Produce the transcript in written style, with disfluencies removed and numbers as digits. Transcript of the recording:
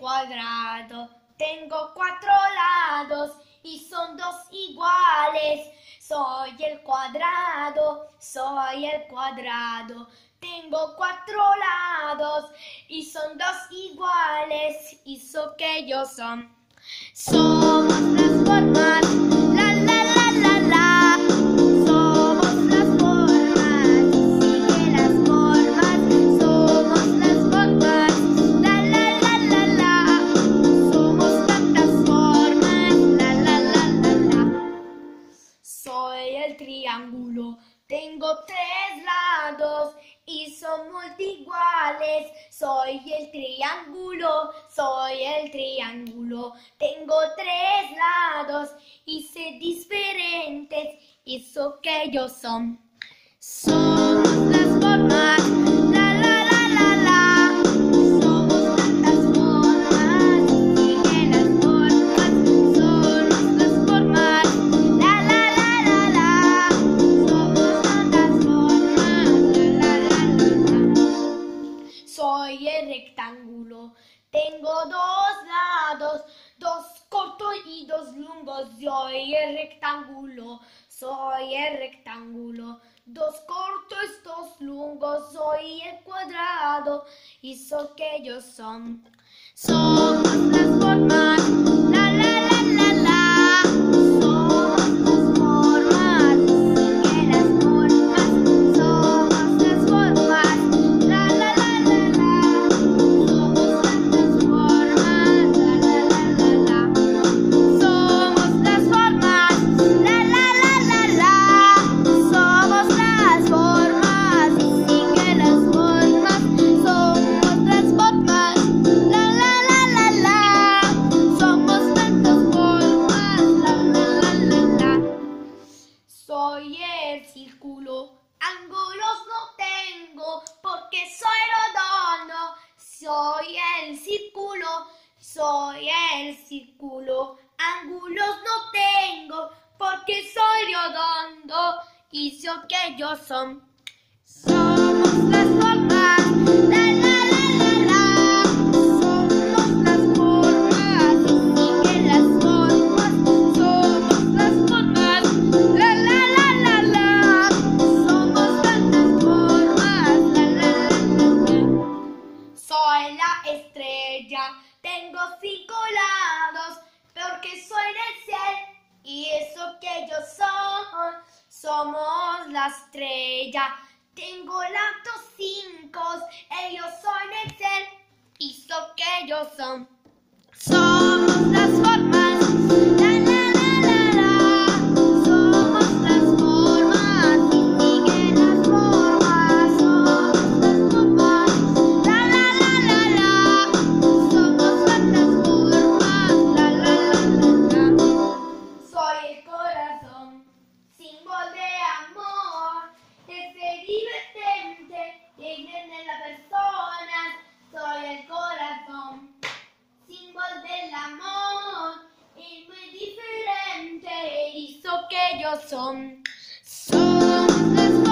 cuadrado, tengo 4 lados y son 2 iguales. Soy el cuadrado, tengo 4 lados y son 2 iguales. ¿Hizo que ellos son? Somos las formas, la la la la la. Somos las formas, sigue las formas. Somos las formas, la la la la la. Somos tantas formas, la la la la la. Soy el triángulo, tengo 3 lados y son muy iguales. Soy el triángulo, tengo 3 lados y sé diferentes. ¿Eso que ellos son? Somos las formas, la la la la la. Somos tantas formas, sigue las formas. Somos las formas, la la la la la. Somos tantas formas, la la la la la. Soy el rectángulo, tengo 2 lados, 2 cortos y 2 longos. Soy el rectángulo, 2 cortos, 2 longos. Soy el cuadrado, ¿hizo que ellos son? Somos las formas, la la la la la. Somos las formas, sigue las formas. Somos las formas, la la la la la. Somos tantas formas, la la la la la. Somos las formas, la la la la la. Somos las formas, sigue las formas. Somos las formas, la la la la la. Somos tantas formas, la la la la la. Soy el círculo, ángulos no tengo porque soy redondo. Soy el círculo, ángulos no tengo porque soy redondo. ¿Hizo que ellos son? Somos las formas, la la la la la. Somos las formas, sigue las formas. Somos las formas, la la la la la. Somos tantas formas, la la la la la. Soy la estrella, tengo 5 lados porque soy del cielo. ¿Y eso que ellos son? Somos la estrella, tengo lados 5, ellos son el cielo. ¿Hizo que ellos son? Somos las formas, la la la la la. Somos las formas, sigue las formas. Somos las formas, la la la la la. Somos tantas formas, la la la la la. Soy el corazón, símbolo de amor, es divertente, digno de la persona. Soy el corazón, símbolo del amor, es muy diferente. ¿Hizo que ellos son? Somos las